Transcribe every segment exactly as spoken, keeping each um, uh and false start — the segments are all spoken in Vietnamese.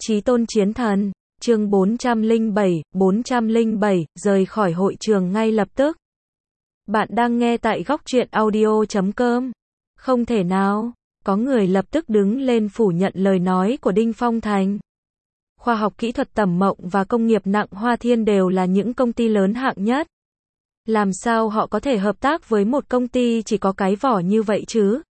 Chí tôn chiến thần, chương bốn trăm lẻ bảy, bốn trăm lẻ bảy, rời khỏi hội trường ngay lập tức. Bạn đang nghe tại góc truyện audio chấm com. Không thể nào, có người lập tức đứng lên phủ nhận lời nói của Đinh Phong Thành. Khoa học kỹ thuật Tẩm Mộng và công nghiệp nặng Hoa Thiên đều là những công ty lớn hạng nhất. Làm sao họ có thể hợp tác với một công ty chỉ có cái vỏ như vậy chứ?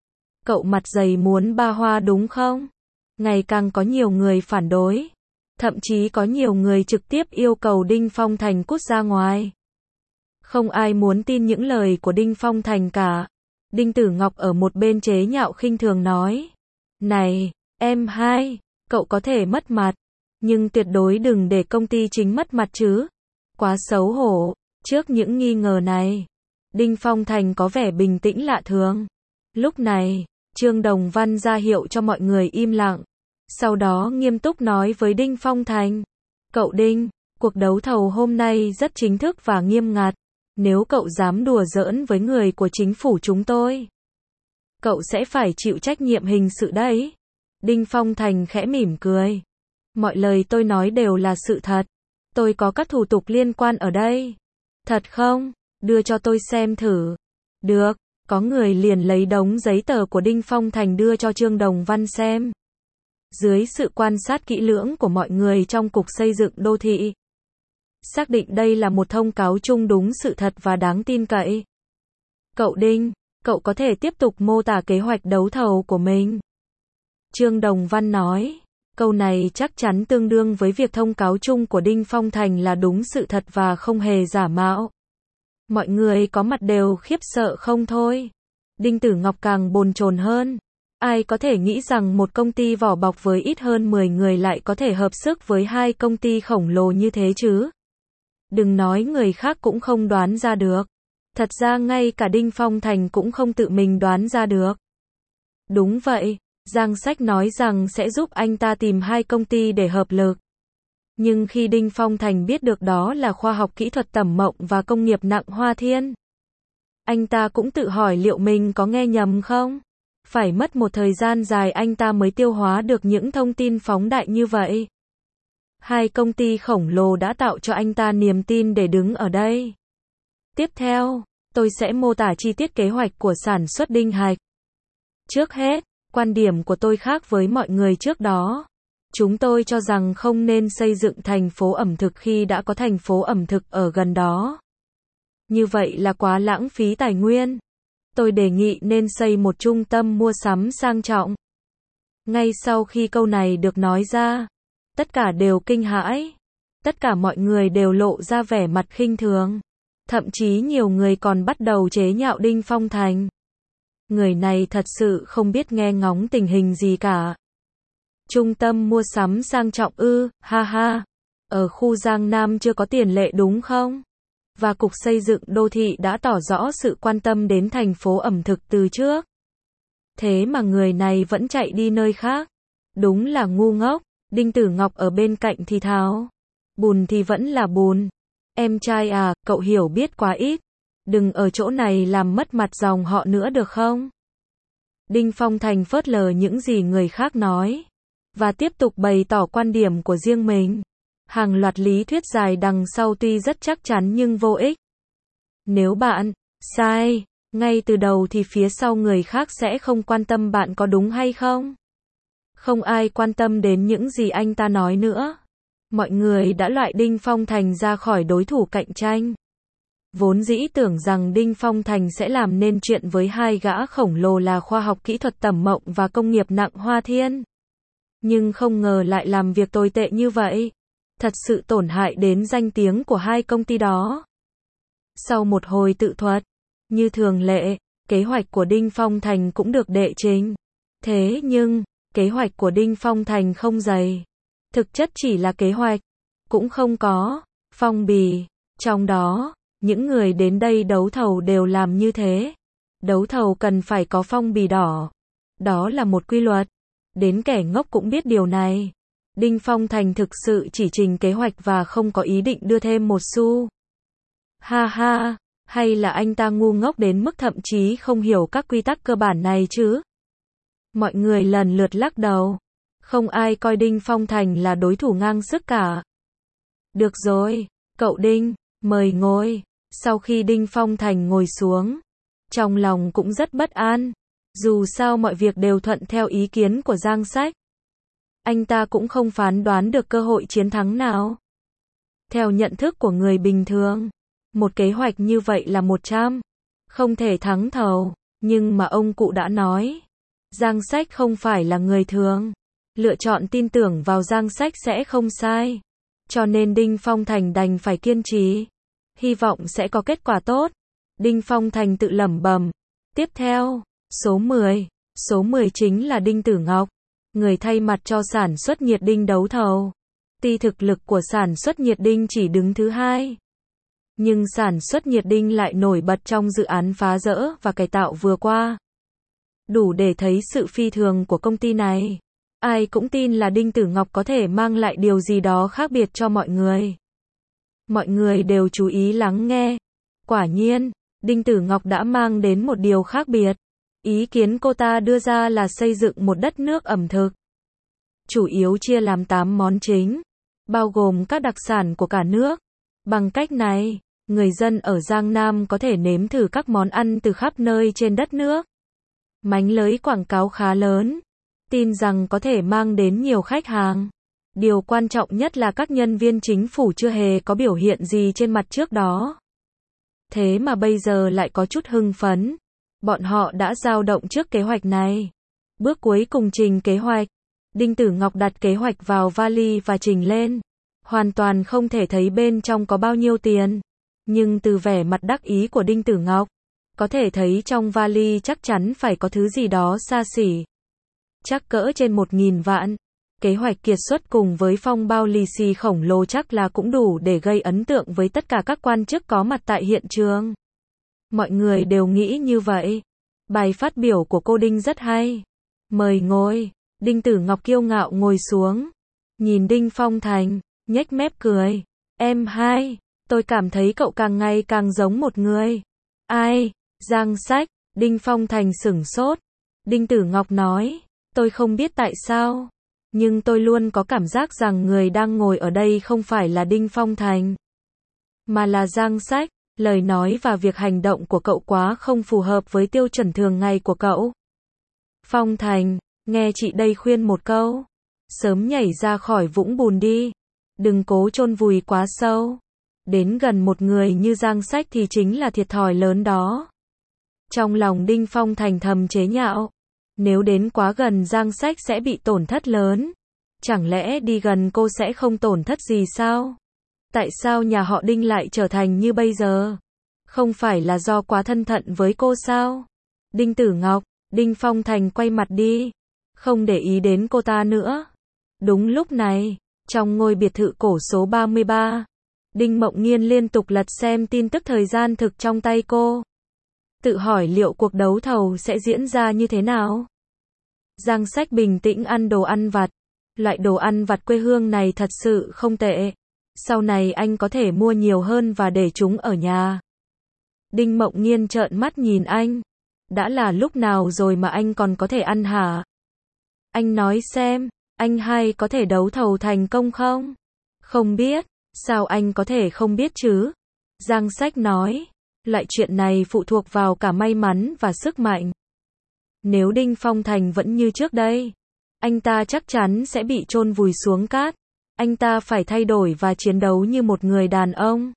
Cậu mặt dày muốn ba hoa đúng không? Ngày càng có nhiều người phản đối. Thậm chí có nhiều người trực tiếp yêu cầu Đinh Phong Thành cút ra ngoài. Không ai muốn tin những lời của Đinh Phong Thành cả. Đinh Tử Ngọc ở một bên chế nhạo khinh thường nói. Này, em hai, cậu có thể mất mặt, nhưng tuyệt đối đừng để công ty chính mất mặt chứ. Quá xấu hổ. Trước những nghi ngờ này, Đinh Phong Thành có vẻ bình tĩnh lạ thường. Lúc này, Trương Đồng Văn ra hiệu cho mọi người im lặng. Sau đó nghiêm túc nói với Đinh Phong Thành. Cậu Đinh, cuộc đấu thầu hôm nay rất chính thức và nghiêm ngặt. Nếu cậu dám đùa giỡn với người của chính phủ chúng tôi, cậu sẽ phải chịu trách nhiệm hình sự đấy. Đinh Phong Thành khẽ mỉm cười. Mọi lời tôi nói đều là sự thật. Tôi có các thủ tục liên quan ở đây. Thật không? Đưa cho tôi xem thử. Được, có người liền lấy đống giấy tờ của Đinh Phong Thành đưa cho Trương Đồng Văn xem. Dưới sự quan sát kỹ lưỡng của mọi người trong Cục Xây dựng Đô thị, xác định đây là một thông cáo chung đúng sự thật và đáng tin cậy. Cậu Đinh, cậu có thể tiếp tục mô tả kế hoạch đấu thầu của mình. Trương Đồng Văn nói, câu này chắc chắn tương đương với việc thông cáo chung của Đinh Phong Thành là đúng sự thật và không hề giả mạo. Mọi người có mặt đều khiếp sợ không thôi. Đinh Tử Ngọc càng bồn chồn hơn. Ai có thể nghĩ rằng một công ty vỏ bọc với ít hơn mười người lại có thể hợp sức với hai công ty khổng lồ như thế chứ? Đừng nói người khác cũng không đoán ra được. Thật ra ngay cả Đinh Phong Thành cũng không tự mình đoán ra được. Đúng vậy, Giang Sách nói rằng sẽ giúp anh ta tìm hai công ty để hợp lực. Nhưng khi Đinh Phong Thành biết được đó là khoa học kỹ thuật Tẩm Mộng và công nghiệp nặng Hoa Thiên, anh ta cũng tự hỏi liệu mình có nghe nhầm không? Phải mất một thời gian dài anh ta mới tiêu hóa được những thông tin phóng đại như vậy. Hai công ty khổng lồ đã tạo cho anh ta niềm tin để đứng ở đây. Tiếp theo, tôi sẽ mô tả chi tiết kế hoạch của sản xuất đinh hạch. Trước hết, quan điểm của tôi khác với mọi người trước đó. Chúng tôi cho rằng không nên xây dựng thành phố ẩm thực khi đã có thành phố ẩm thực ở gần đó. Như vậy là quá lãng phí tài nguyên. Tôi đề nghị nên xây một trung tâm mua sắm sang trọng. Ngay sau khi câu này được nói ra, tất cả đều kinh hãi. Tất cả mọi người đều lộ ra vẻ mặt khinh thường. Thậm chí nhiều người còn bắt đầu chế nhạo Đinh Phong Thành. Người này thật sự không biết nghe ngóng tình hình gì cả. Trung tâm mua sắm sang trọng ư, ha ha. Ở khu Giang Nam chưa có tiền lệ đúng không? Và Cục Xây dựng Đô thị đã tỏ rõ sự quan tâm đến thành phố ẩm thực từ trước. Thế mà người này vẫn chạy đi nơi khác. Đúng là ngu ngốc. Đinh Tử Ngọc ở bên cạnh thì thào. Bùn thì vẫn là bùn. Em trai à, cậu hiểu biết quá ít. Đừng ở chỗ này làm mất mặt dòng họ nữa được không? Đinh Phong Thành phớt lờ những gì người khác nói. Và tiếp tục bày tỏ quan điểm của riêng mình. Hàng loạt lý thuyết dài đằng sau tuy rất chắc chắn nhưng vô ích. Nếu bạn sai ngay từ đầu thì phía sau người khác sẽ không quan tâm bạn có đúng hay không. Không ai quan tâm đến những gì anh ta nói nữa. Mọi người đã loại Đinh Phong Thành ra khỏi đối thủ cạnh tranh. Vốn dĩ tưởng rằng Đinh Phong Thành sẽ làm nên chuyện với hai gã khổng lồ là khoa học kỹ thuật Tẩm Mộng và công nghiệp nặng Hoa Thiên. Nhưng không ngờ lại làm việc tồi tệ như vậy. Thật sự tổn hại đến danh tiếng của hai công ty đó. Sau một hồi tự thuật, như thường lệ, kế hoạch của Đinh Phong Thành cũng được đệ trình. Thế nhưng, kế hoạch của Đinh Phong Thành không dày. Thực chất chỉ là kế hoạch, cũng không có phong bì. Trong đó, những người đến đây đấu thầu đều làm như thế. Đấu thầu cần phải có phong bì đỏ. Đó là một quy luật. Đến kẻ ngốc cũng biết điều này. Đinh Phong Thành thực sự chỉ trình kế hoạch và không có ý định đưa thêm một xu. Ha ha, hay là anh ta ngu ngốc đến mức thậm chí không hiểu các quy tắc cơ bản này chứ? Mọi người lần lượt lắc đầu. Không ai coi Đinh Phong Thành là đối thủ ngang sức cả. Được rồi, cậu Đinh, mời ngồi. Sau khi Đinh Phong Thành ngồi xuống, trong lòng cũng rất bất an. Dù sao mọi việc đều thuận theo ý kiến của Giang Sách. Anh ta cũng không phán đoán được cơ hội chiến thắng nào. Theo nhận thức của người bình thường, một kế hoạch như vậy là một trăm, không thể thắng thầu. Nhưng mà ông cụ đã nói, Giang Sách không phải là người thường. Lựa chọn tin tưởng vào Giang Sách sẽ không sai. Cho nên Đinh Phong Thành đành phải kiên trì. Hy vọng sẽ có kết quả tốt. Đinh Phong Thành tự lẩm bẩm. Tiếp theo, số mười. Số mười chính là Đinh Tử Ngọc, người thay mặt cho sản xuất nhiệt đinh đấu thầu. Tuy thực lực của sản xuất nhiệt đinh chỉ đứng thứ hai, nhưng sản xuất nhiệt đinh lại nổi bật trong dự án phá rỡ và cải tạo vừa qua. Đủ để thấy sự phi thường của công ty này. Ai cũng tin là Đinh Tử Ngọc có thể mang lại điều gì đó khác biệt cho mọi người. Mọi người đều chú ý lắng nghe. Quả nhiên, Đinh Tử Ngọc đã mang đến một điều khác biệt. Ý kiến cô ta đưa ra là xây dựng một đất nước ẩm thực. Chủ yếu chia làm tám món chính, bao gồm các đặc sản của cả nước. Bằng cách này, người dân ở Giang Nam có thể nếm thử các món ăn từ khắp nơi trên đất nước. Mánh lới quảng cáo khá lớn, tin rằng có thể mang đến nhiều khách hàng. Điều quan trọng nhất là các nhân viên chính phủ chưa hề có biểu hiện gì trên mặt trước đó. Thế mà bây giờ lại có chút hưng phấn. Bọn họ đã dao động trước kế hoạch này. Bước cuối cùng trình kế hoạch. Đinh Tử Ngọc đặt kế hoạch vào vali và trình lên. Hoàn toàn không thể thấy bên trong có bao nhiêu tiền. Nhưng từ vẻ mặt đắc ý của Đinh Tử Ngọc, có thể thấy trong vali chắc chắn phải có thứ gì đó xa xỉ. Chắc cỡ trên một nghìn vạn. Kế hoạch kiệt xuất cùng với phong bao lì xì khổng lồ chắc là cũng đủ để gây ấn tượng với tất cả các quan chức có mặt tại hiện trường. Mọi người đều nghĩ như vậy. Bài phát biểu của cô Đinh rất hay. Mời ngồi. Đinh Tử Ngọc kiêu ngạo ngồi xuống. Nhìn Đinh Phong Thành, nhếch mép cười. Em hai, tôi cảm thấy cậu càng ngày càng giống một người. Ai? Giang Sách. Đinh Phong Thành sửng sốt. Đinh Tử Ngọc nói. Tôi không biết tại sao, nhưng tôi luôn có cảm giác rằng người đang ngồi ở đây không phải là Đinh Phong Thành, mà là Giang Sách. Lời nói và việc hành động của cậu quá không phù hợp với tiêu chuẩn thường ngày của cậu. Phong Thành, nghe chị đây khuyên một câu. Sớm nhảy ra khỏi vũng bùn đi. Đừng cố chôn vùi quá sâu. Đến gần một người như Giang Sách thì chính là thiệt thòi lớn đó. Trong lòng Đinh Phong Thành thầm chế nhạo. Nếu đến quá gần Giang Sách sẽ bị tổn thất lớn. Chẳng lẽ đi gần cô sẽ không tổn thất gì sao? Tại sao nhà họ Đinh lại trở thành như bây giờ? Không phải là do quá thân thận với cô sao? Đinh Tử Ngọc, Đinh Phong Thành quay mặt đi. Không để ý đến cô ta nữa. Đúng lúc này, trong ngôi biệt thự cổ số ba mươi ba, Đinh Mộng Nghiên liên tục lật xem tin tức thời gian thực trong tay cô. Tự hỏi liệu cuộc đấu thầu sẽ diễn ra như thế nào? Giang Sách bình tĩnh ăn đồ ăn vặt. Loại đồ ăn vặt quê hương này thật sự không tệ. Sau này anh có thể mua nhiều hơn và để chúng ở nhà. Đinh Mộng Nghiên trợn mắt nhìn anh. Đã là lúc nào rồi mà anh còn có thể ăn hả? Anh nói xem, anh hai có thể đấu thầu thành công không? Không biết, sao anh có thể không biết chứ? Giang Sách nói, loại chuyện này phụ thuộc vào cả may mắn và sức mạnh. Nếu Đinh Phong Thành vẫn như trước đây, anh ta chắc chắn sẽ bị chôn vùi xuống cát. Anh ta phải thay đổi và chiến đấu như một người đàn ông.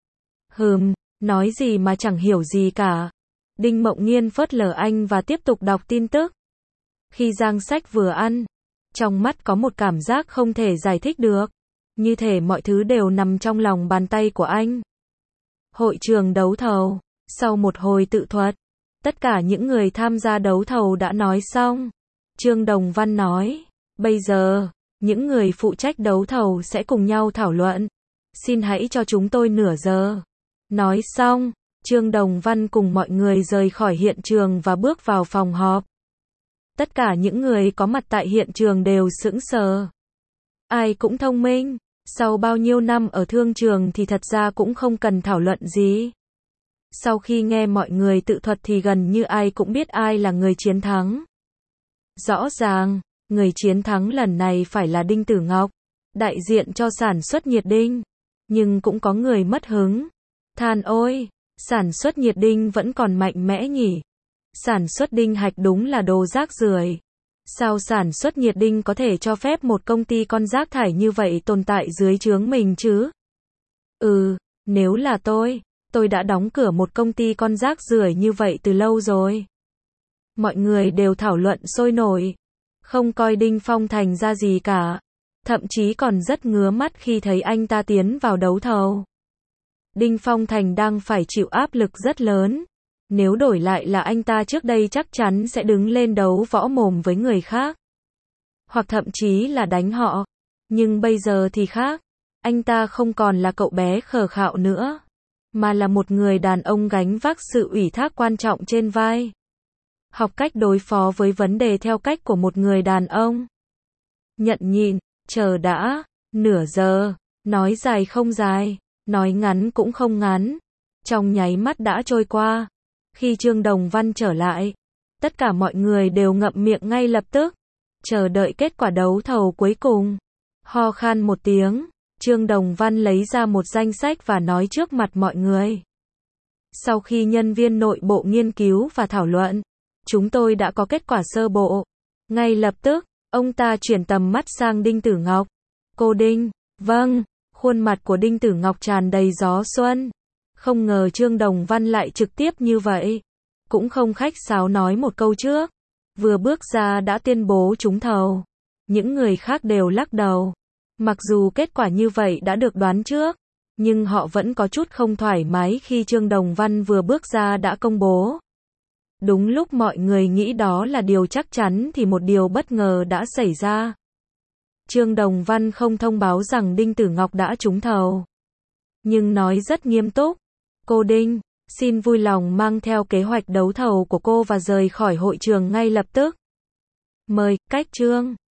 Hừm, nói gì mà chẳng hiểu gì cả. Đinh Mộng Nghiên phớt lờ anh và tiếp tục đọc tin tức. Khi Giang Sách vừa ăn, trong mắt có một cảm giác không thể giải thích được. Như thể mọi thứ đều nằm trong lòng bàn tay của anh. Hội trường đấu thầu. Sau một hồi tự thuật, tất cả những người tham gia đấu thầu đã nói xong. Trương Đồng Văn nói, bây giờ, những người phụ trách đấu thầu sẽ cùng nhau thảo luận. Xin hãy cho chúng tôi nửa giờ. Nói xong, Trương Đồng Văn cùng mọi người rời khỏi hiện trường và bước vào phòng họp. Tất cả những người có mặt tại hiện trường đều sững sờ. Ai cũng thông minh, sau bao nhiêu năm ở thương trường thì thật ra cũng không cần thảo luận gì. Sau khi nghe mọi người tự thuật thì gần như ai cũng biết ai là người chiến thắng. Rõ ràng, Người chiến thắng lần này phải là Đinh Tử Ngọc, đại diện cho sản xuất nhiệt đinh. Nhưng cũng có người mất hứng. Than ôi, sản xuất nhiệt đinh vẫn còn mạnh mẽ nhỉ. Sản xuất đinh hạch đúng là đồ rác rưởi. Sao sản xuất nhiệt đinh có thể cho phép một công ty con rác thải như vậy tồn tại dưới trướng mình chứ? Ừ, nếu là tôi, tôi đã đóng cửa một công ty con rác rưởi như vậy từ lâu rồi. Mọi người đều thảo luận sôi nổi, không coi Đinh Phong Thành ra gì cả, thậm chí còn rất ngứa mắt khi thấy anh ta tiến vào đấu thầu. Đinh Phong Thành đang phải chịu áp lực rất lớn. Nếu đổi lại là anh ta trước đây chắc chắn sẽ đứng lên đấu võ mồm với người khác. Hoặc thậm chí là đánh họ. Nhưng bây giờ thì khác. Anh ta không còn là cậu bé khờ khạo nữa. Mà là một người đàn ông gánh vác sự ủy thác quan trọng trên vai. Học cách đối phó với vấn đề theo cách của một người đàn ông. Nhận nhịn, chờ đã, nửa giờ, nói dài không dài, nói ngắn cũng không ngắn. Trong nháy mắt đã trôi qua. Khi Trương Đồng Văn trở lại, tất cả mọi người đều ngậm miệng ngay lập tức, chờ đợi kết quả đấu thầu cuối cùng. Ho khan một tiếng, Trương Đồng Văn lấy ra một danh sách và nói trước mặt mọi người. Sau khi nhân viên nội bộ nghiên cứu và thảo luận, chúng tôi đã có kết quả sơ bộ. Ngay lập tức, ông ta chuyển tầm mắt sang Đinh Tử Ngọc. Cô Đinh, vâng, khuôn mặt của Đinh Tử Ngọc tràn đầy gió xuân. Không ngờ Trương Đồng Văn lại trực tiếp như vậy. Cũng không khách sáo nói một câu trước. Vừa bước ra đã tuyên bố trúng thầu. Những người khác đều lắc đầu. Mặc dù kết quả như vậy đã được đoán trước, nhưng họ vẫn có chút không thoải mái khi Trương Đồng Văn vừa bước ra đã công bố. Đúng lúc mọi người nghĩ đó là điều chắc chắn thì một điều bất ngờ đã xảy ra. Trương Đồng Văn không thông báo rằng Đinh Tử Ngọc đã trúng thầu. Nhưng nói rất nghiêm túc. Cô Đinh, xin vui lòng mang theo kế hoạch đấu thầu của cô và rời khỏi hội trường ngay lập tức. Mời, cách Trương.